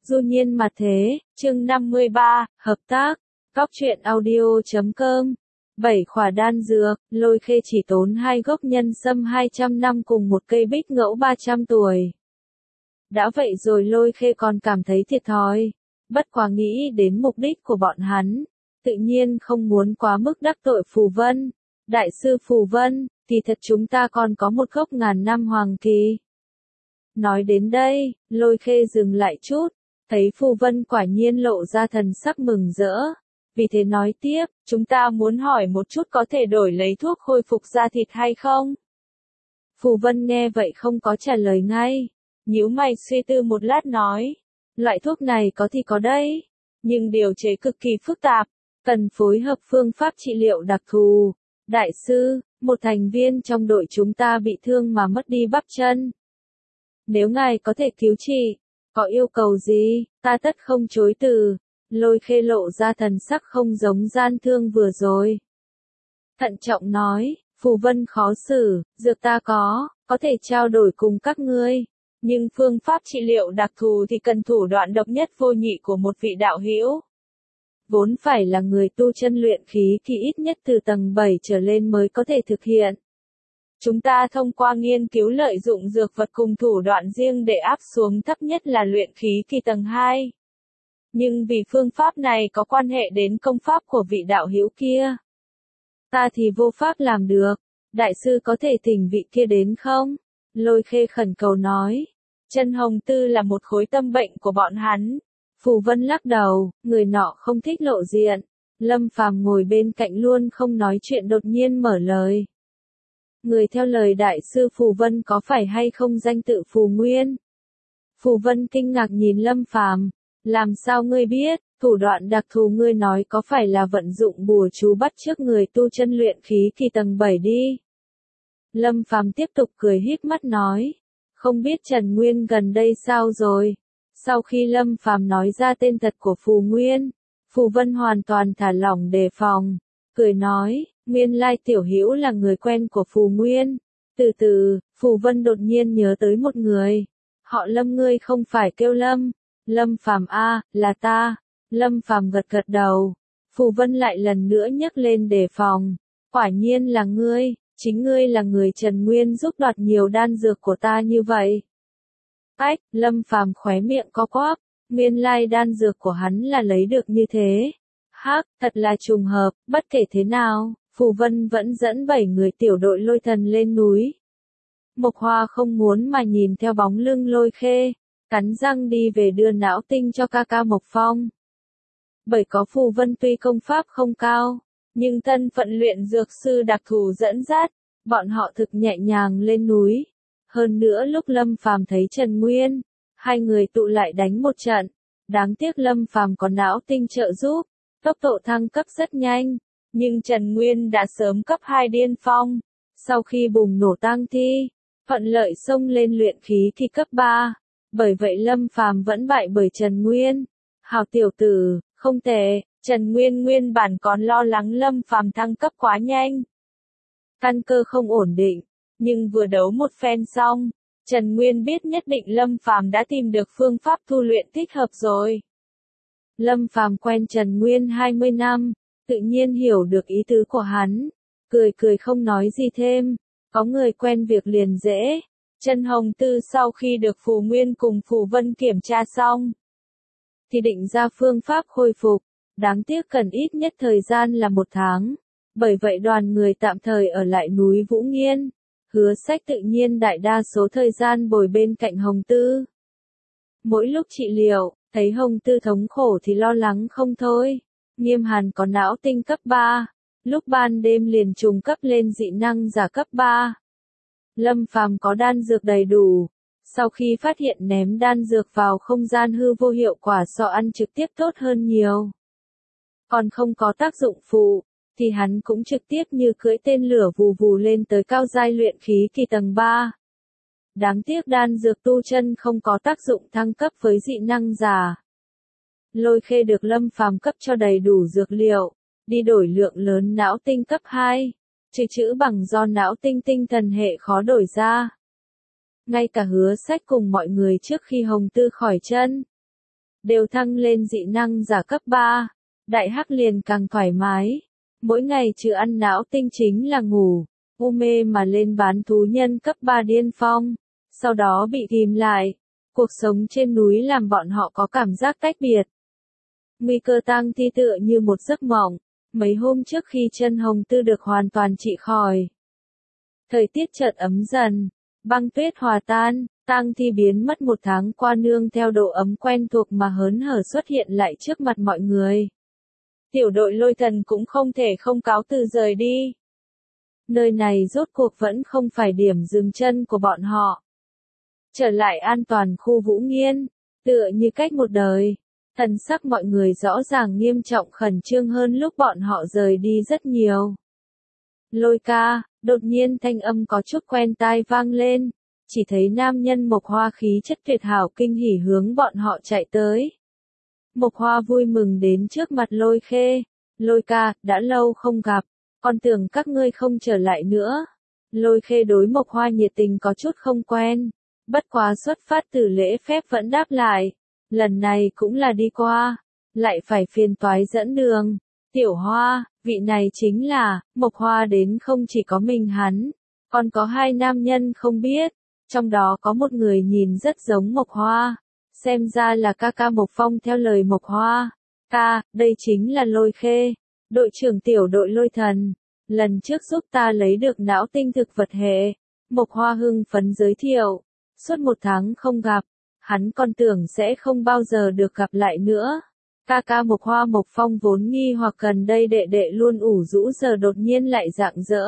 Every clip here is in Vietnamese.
Du nhiên mà thế, chương 53, hợp tác, góc truyện audio.com. 7 khỏa đan dược, Lôi Khê chỉ tốn 2 gốc nhân sâm 200 năm cùng một cây bích ngẫu 300 tuổi. Đã vậy rồi Lôi Khê còn cảm thấy thiệt thòi, bất quá nghĩ đến mục đích của bọn hắn, tự nhiên không muốn quá mức đắc tội Phù Vân. Đại sư Phù Vân, thì thật chúng ta còn có một gốc ngàn năm hoàng kỳ. Nói đến đây, Lôi Khê dừng lại chút, thấy Phù Vân quả nhiên lộ ra thần sắc mừng rỡ. Vì thế nói tiếp, chúng ta muốn hỏi một chút có thể đổi lấy thuốc khôi phục da thịt hay không? Phù Vân nghe vậy không có trả lời ngay, nhíu mày suy tư một lát nói, loại thuốc này có thì có đấy, nhưng điều chế cực kỳ phức tạp, cần phối hợp phương pháp trị liệu đặc thù. Đại sư, một thành viên trong đội chúng ta bị thương mà mất đi bắp chân. Nếu ngài có thể cứu trị, có yêu cầu gì, ta tất không chối từ. Lôi Khê lộ ra thần sắc không giống gian thương vừa rồi. Thận trọng nói, Phù Vân khó xử, dược ta có thể trao đổi cùng các ngươi. Nhưng phương pháp trị liệu đặc thù thì cần thủ đoạn độc nhất vô nhị của một vị đạo hữu. Vốn phải là người tu chân luyện khí thì ít nhất từ tầng 7 trở lên mới có thể thực hiện. Chúng ta thông qua nghiên cứu lợi dụng dược vật cùng thủ đoạn riêng để áp xuống thấp nhất là luyện khí kỳ tầng 2. Nhưng vì phương pháp này có quan hệ đến công pháp của vị đạo hữu kia, ta thì vô pháp làm được. Đại sư có thể thỉnh vị kia đến không? Lôi Khê khẩn cầu nói. Chân Hồng Tư là một khối tâm bệnh của bọn hắn. Phù Vân lắc đầu, người nọ không thích lộ diện. Lâm Phàm ngồi bên cạnh luôn không nói chuyện đột nhiên mở lời. Người theo lời đại sư Phù Vân có phải hay không danh tự Phù Nguyên? Phù Vân kinh ngạc nhìn Lâm Phàm, làm sao ngươi biết, thủ đoạn đặc thù ngươi nói có phải là vận dụng bùa chú bắt chước người tu chân luyện khí kỳ tầng 7 đi? Lâm Phàm tiếp tục cười híp mắt nói, không biết Trần Nguyên gần đây sao rồi? Sau khi Lâm Phàm nói ra tên thật của Phù Nguyên, Phù Vân hoàn toàn thả lỏng đề phòng, cười nói, nguyên lai tiểu hữu là người quen của Phù Nguyên. Từ từ, Phù Vân đột nhiên nhớ tới một người. Họ Lâm ngươi không phải kêu Lâm. Lâm Phàm a, là ta. Lâm Phàm gật gật đầu. Phù Vân lại lần nữa nhấc lên đề phòng. Quả nhiên là ngươi, chính ngươi là người Trần Nguyên giúp đoạt nhiều đan dược của ta như vậy. Ách, Lâm Phàm khóe miệng co quắp, nguyên lai đan dược của hắn là lấy được như thế. Hắc, thật là trùng hợp, bất kể thế nào, Phù Vân vẫn dẫn 7 người tiểu đội Lôi Thần lên núi. Mộc Hoa không muốn mà nhìn theo bóng lưng Lôi Khê, cắn răng đi về đưa não tinh cho ca ca Mộc Phong. Bởi có Phù Vân tuy công pháp không cao, nhưng thân phận luyện dược sư đặc thù dẫn dắt, bọn họ thực nhẹ nhàng lên núi. Hơn nữa lúc Lâm Phàm thấy Trần Nguyên, hai người tụ lại đánh một trận. Đáng tiếc Lâm Phàm có não tinh trợ giúp, tốc độ thăng cấp rất nhanh, nhưng Trần Nguyên đã sớm cấp 2 điên phong. Sau khi bùng nổ tang thi, thuận lợi xông lên luyện khí thì cấp 3. Bởi vậy Lâm Phàm vẫn bại bởi Trần Nguyên. Hào tiểu tử, không tệ. Trần Nguyên nguyên bản còn lo lắng Lâm Phàm thăng cấp quá nhanh, căn cơ không ổn định, nhưng vừa đấu một phen xong, Trần Nguyên biết nhất định Lâm Phàm đã tìm được phương pháp tu luyện thích hợp rồi. Lâm Phàm quen Trần Nguyên 20 năm, tự nhiên hiểu được ý tứ của hắn, cười cười không nói gì thêm, có người quen việc liền dễ. Chân Hồng Tư sau khi được Phù Nguyên cùng Phù Vân kiểm tra xong, thì định ra phương pháp khôi phục, đáng tiếc cần ít nhất thời gian là 1 tháng. Bởi vậy đoàn người tạm thời ở lại núi Vũ Nghiên, Hứa Sách tự nhiên đại đa số thời gian bồi bên cạnh Hồng Tư. Mỗi lúc trị liệu, thấy Hồng Tư thống khổ thì lo lắng không thôi. Nghiêm Hàn có não tinh cấp 3, lúc ban đêm liền trùng cấp lên dị năng giả cấp 3. Lâm Phàm có đan dược đầy đủ, sau khi phát hiện ném đan dược vào không gian hư vô hiệu quả so ăn trực tiếp tốt hơn nhiều. Còn không có tác dụng phụ, thì hắn cũng trực tiếp như cưỡi tên lửa vù vù lên tới cao giai luyện khí kỳ tầng 3. Đáng tiếc đan dược tu chân không có tác dụng thăng cấp với dị năng giả. Lôi Khê được Lâm Phàm cấp cho đầy đủ dược liệu, đi đổi lượng lớn não tinh cấp 2, trừ chữ bằng do não tinh tinh thần hệ khó đổi ra. Ngay cả Hứa Sách cùng mọi người trước khi Hồng Tư khỏi chân, đều thăng lên dị năng giả cấp 3. Đại Hắc liền càng thoải mái. Mỗi ngày trừ ăn não tinh chính là ngủ, u mê mà lên bán thú nhân cấp 3 điên phong. Sau đó bị ghim lại. Cuộc sống trên núi làm bọn họ có cảm giác tách biệt. Nguy cơ tang thi tựa như một giấc mộng. Mấy hôm trước khi chân hồng tư được hoàn toàn trị khỏi. Thời tiết chợt ấm dần, băng tuyết hòa tan, tang thi biến mất một tháng qua nương theo độ ấm quen thuộc mà hớn hở xuất hiện lại trước mặt mọi người. Tiểu đội Lôi Thần cũng không thể không cáo từ rời đi. Nơi này rốt cuộc vẫn không phải điểm dừng chân của bọn họ. Trở lại an toàn khu Vũ Nghiên, tựa như cách một đời. Thần sắc mọi người rõ ràng nghiêm trọng khẩn trương hơn lúc bọn họ rời đi rất nhiều. Lôi ca, đột nhiên thanh âm có chút quen tai vang lên, chỉ thấy nam nhân Mộc Hoa khí chất tuyệt hảo kinh hỉ hướng bọn họ chạy tới. Mộc Hoa vui mừng đến trước mặt Lôi Khê, Lôi ca, đã lâu không gặp, con tưởng các ngươi không trở lại nữa. Lôi Khê đối Mộc Hoa nhiệt tình có chút không quen, bất quá xuất phát từ lễ phép vẫn đáp lại. Lần này cũng là đi qua, lại phải phiền toái dẫn đường. Tiểu Hoa, vị này chính là, Mộc Hoa đến không chỉ có mình hắn, còn có hai nam nhân không biết, trong đó có một người nhìn rất giống Mộc Hoa, xem ra là ca ca Mộc Phong theo lời Mộc Hoa. Ca, đây chính là Lôi Khê, đội trưởng tiểu đội Lôi Thần, lần trước giúp ta lấy được não tinh thực vật hệ. Mộc Hoa hưng phấn giới thiệu, suốt một tháng không gặp. Hắn còn tưởng sẽ không bao giờ được gặp lại nữa. Ca ca Mộc Hoa Mộc Phong vốn nghi hoặc gần đây đệ đệ luôn ủ rũ giờ đột nhiên lại rạng rỡ.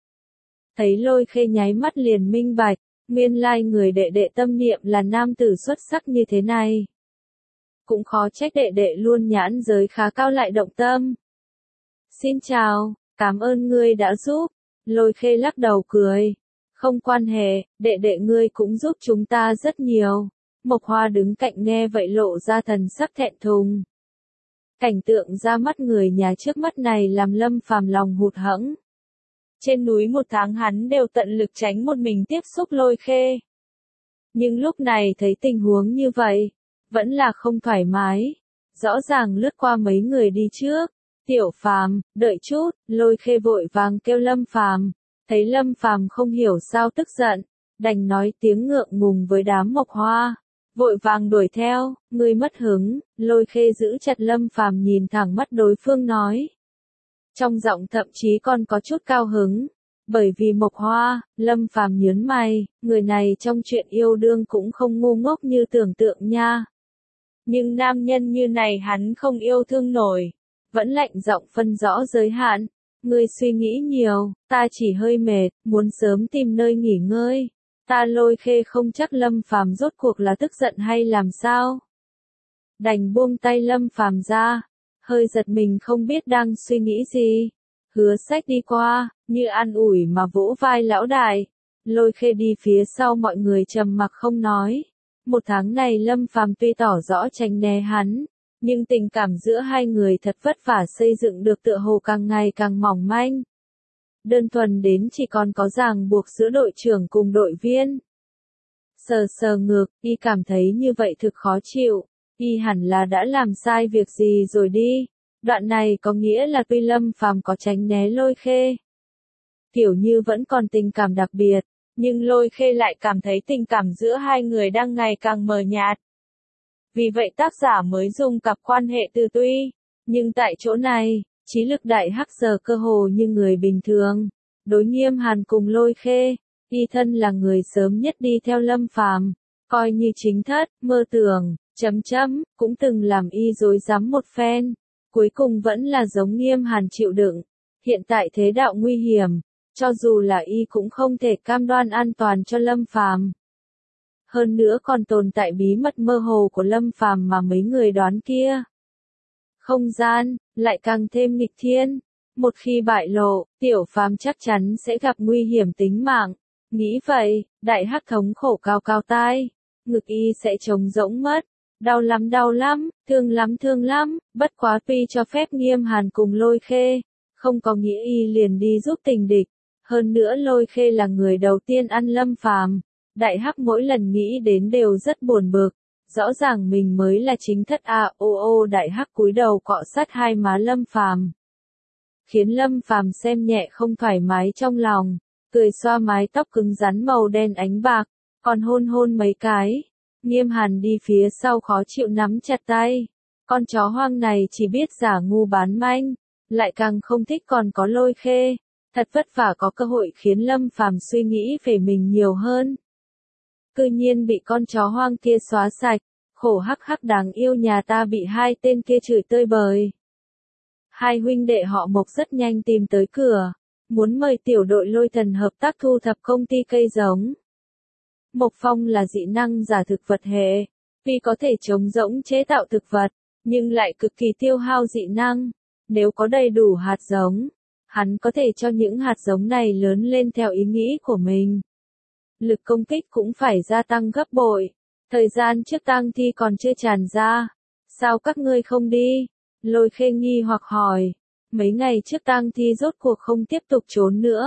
Thấy Lôi Khê nháy mắt liền minh bạch, nguyên lai người đệ đệ tâm niệm là nam tử xuất sắc như thế này. Cũng khó trách đệ đệ luôn nhãn giới khá cao lại động tâm. Xin chào, cảm ơn ngươi đã giúp. Lôi Khê lắc đầu cười. Không quan hệ, đệ đệ ngươi cũng giúp chúng ta rất nhiều. Mộc Hoa đứng cạnh nghe vậy lộ ra thần sắc thẹn thùng. Cảnh tượng ra mắt người nhà trước mắt này làm Lâm Phàm lòng hụt hẫng. Trên núi một tháng hắn đều tận lực tránh một mình tiếp xúc Lôi Khê. Nhưng lúc này thấy tình huống như vậy, vẫn là không thoải mái. Rõ ràng lướt qua mấy người đi trước. Tiểu Phàm, đợi chút, Lôi Khê vội vàng kêu Lâm Phàm. Thấy Lâm Phàm không hiểu sao tức giận, đành nói tiếng ngượng ngùng với đám Mộc Hoa. Vội vàng đuổi theo, ngươi mất hứng. Lôi Khê giữ chặt Lâm Phàm nhìn thẳng mắt đối phương nói. Trong giọng thậm chí còn có chút cao hứng. Bởi vì Mộc Hoa, Lâm Phàm nhớn mày, người này trong chuyện yêu đương cũng không ngu ngốc như tưởng tượng nha. Nhưng nam nhân như này hắn không yêu thương nổi. Vẫn lạnh giọng phân rõ giới hạn. Ngươi suy nghĩ nhiều, ta chỉ hơi mệt, muốn sớm tìm nơi nghỉ ngơi. Ta Lôi Khê không chắc Lâm Phàm rốt cuộc là tức giận hay làm sao. Đành buông tay Lâm Phàm ra, hơi giật mình không biết đang suy nghĩ gì. Hứa Sách đi qua, như an ủi mà vỗ vai lão đại. Lôi Khê đi phía sau mọi người trầm mặc không nói. Một tháng này Lâm Phàm tuy tỏ rõ tránh né hắn, nhưng tình cảm giữa hai người thật vất vả xây dựng được tựa hồ càng ngày càng mỏng manh. Đơn thuần đến chỉ còn có ràng buộc giữa đội trưởng cùng đội viên. Sờ sờ ngực, y cảm thấy như vậy thực khó chịu, y hẳn là đã làm sai việc gì rồi đi. Đoạn này có nghĩa là tuy Lâm Phàm có tránh né Lôi Khê, kiểu như vẫn còn tình cảm đặc biệt, nhưng Lôi Khê lại cảm thấy tình cảm giữa hai người đang ngày càng mờ nhạt. Vì vậy tác giả mới dùng cặp quan hệ từ tuy, nhưng tại chỗ này, trí lực Đại Hắc giờ cơ hồ như người bình thường. Đối Nghiêm Hàn cùng Lôi Khê, y thân là người sớm nhất đi theo Lâm Phàm, coi như chính thất, mơ tưởng, cũng từng làm y rối rắm một phen. Cuối cùng vẫn là giống Nghiêm Hàn chịu đựng. Hiện tại thế đạo nguy hiểm, cho dù là y cũng không thể cam đoan an toàn cho Lâm Phàm. Hơn nữa còn tồn tại bí mật mơ hồ của Lâm Phàm mà mấy người đoán kia. Không gian, lại càng thêm nghịch thiên. Một khi bại lộ, Tiểu Phàm chắc chắn sẽ gặp nguy hiểm tính mạng. Nghĩ vậy, Đại Hắc thống khổ cao cao tai. Ngực y sẽ trống rỗng mất. Đau lắm, thương lắm. Bất quá tuy cho phép Nghiêm Hàn cùng Lôi Khê, không có nghĩa y liền đi giúp tình địch. Hơn nữa Lôi Khê là người đầu tiên ăn Lâm Phàm. Đại Hắc mỗi lần nghĩ đến đều rất buồn bực. Rõ ràng mình mới là chính thất a, ô đại hắc cúi đầu cọ sát hai má Lâm Phàm, khiến Lâm Phàm xem nhẹ không thoải mái trong lòng, cười xoa mái tóc cứng rắn màu đen ánh bạc, còn hôn hôn mấy cái. Nghiêm Hàn đi phía sau khó chịu nắm chặt tay. Con chó hoang này chỉ biết giả ngu bán manh, lại càng không thích còn có Lôi Khê. Thật vất vả có cơ hội khiến Lâm Phàm suy nghĩ về mình nhiều hơn. Cư nhiên bị con chó hoang kia xóa sạch, khổ hắc hắc đáng yêu nhà ta bị hai tên kia chửi tơi bời. Hai huynh đệ họ Mộc rất nhanh tìm tới cửa, muốn mời tiểu đội Lôi Thần hợp tác thu thập công ty cây giống. Mộc Phong là dị năng giả thực vật hệ, vì có thể chống rỗng chế tạo thực vật, nhưng lại cực kỳ tiêu hao dị năng. Nếu có đầy đủ hạt giống, hắn có thể cho những hạt giống này lớn lên theo ý nghĩ của mình. Lực công kích cũng phải gia tăng gấp bội. Thời gian trước tang thi còn chưa tràn ra. Sao các ngươi không đi? Lôi Khê nghi hoặc hỏi. Mấy ngày trước tang thi rốt cuộc không tiếp tục trốn nữa.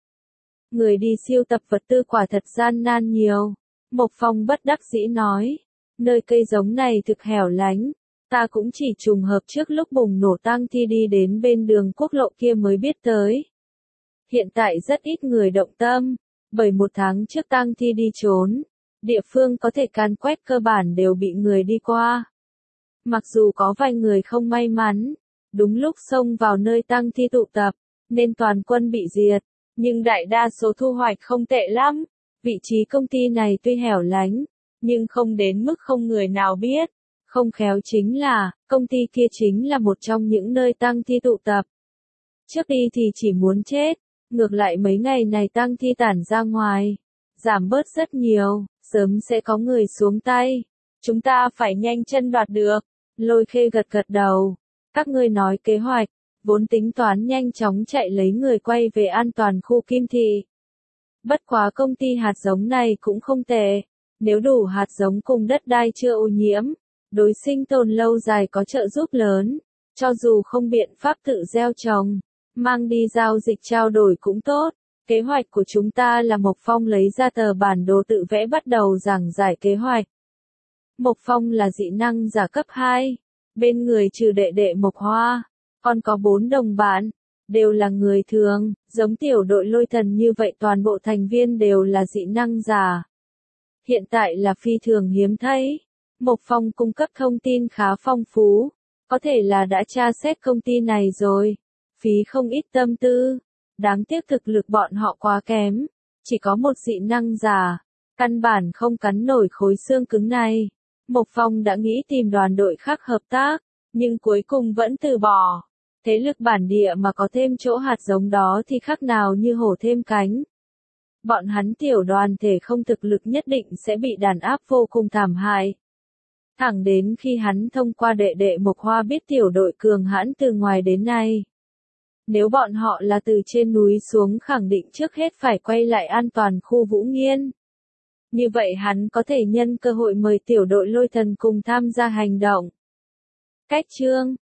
Người đi siêu tập vật tư quả thật gian nan nhiều. Mộc Phong bất đắc dĩ nói. Nơi cây giống này thực hẻo lánh. Ta cũng chỉ trùng hợp trước lúc bùng nổ tang thi đi đến bên đường quốc lộ kia mới biết tới. Hiện tại rất ít người động tâm, bởi một tháng trước tang thi đi trốn, địa phương có thể can quét cơ bản đều bị người đi qua. Mặc dù có vài người không may mắn, đúng lúc xông vào nơi tang thi tụ tập, nên toàn quân bị diệt, nhưng đại đa số thu hoạch không tệ lắm. Vị trí công ty này tuy hẻo lánh, nhưng không đến mức không người nào biết. Không khéo chính là, công ty kia chính là một trong những nơi tang thi tụ tập. Trước đi thì chỉ muốn chết, ngược lại mấy ngày này tang thi tản ra ngoài, giảm bớt rất nhiều, sớm sẽ có người xuống tay. Chúng ta phải nhanh chân đoạt được. Lôi Khê gật gật đầu. Các ngươi nói kế hoạch, vốn tính toán nhanh chóng chạy lấy người quay về an toàn khu Kim Thị. Bất quá công ty hạt giống này cũng không tệ, nếu đủ hạt giống cùng đất đai chưa ô nhiễm, đối sinh tồn lâu dài có trợ giúp lớn, cho dù không biện pháp tự gieo trồng, mang đi giao dịch trao đổi cũng tốt. Kế hoạch của chúng ta là Mộc Phong lấy ra tờ bản đồ tự vẽ bắt đầu giảng giải kế hoạch. Mộc Phong là dị năng giả cấp 2, bên người trừ đệ đệ Mộc Hoa, còn có 4 đồng bạn, đều là người thường, giống tiểu đội Lôi Thần như vậy toàn bộ thành viên đều là dị năng giả. Hiện tại là phi thường hiếm thấy. Mộc Phong cung cấp thông tin khá phong phú, có thể là đã tra xét công ty này rồi, phí không ít tâm tư, đáng tiếc thực lực bọn họ quá kém, chỉ có một dị năng giả, căn bản không cắn nổi khối xương cứng này. Mộc Phong đã nghĩ tìm đoàn đội khác hợp tác, nhưng cuối cùng vẫn từ bỏ. Thế lực bản địa mà có thêm chỗ hạt giống đó thì khác nào như hổ thêm cánh. Bọn hắn tiểu đoàn thể không thực lực nhất định sẽ bị đàn áp vô cùng thảm hại. Thẳng đến khi hắn thông qua đệ đệ Mộc Hoa biết tiểu đội cường hãn từ ngoài đến nay. Nếu bọn họ là từ trên núi xuống khẳng định trước hết phải quay lại an toàn khu Vũ Nghiên. Như vậy hắn có thể nhân cơ hội mời tiểu đội Lôi Thần cùng tham gia hành động. Cách chương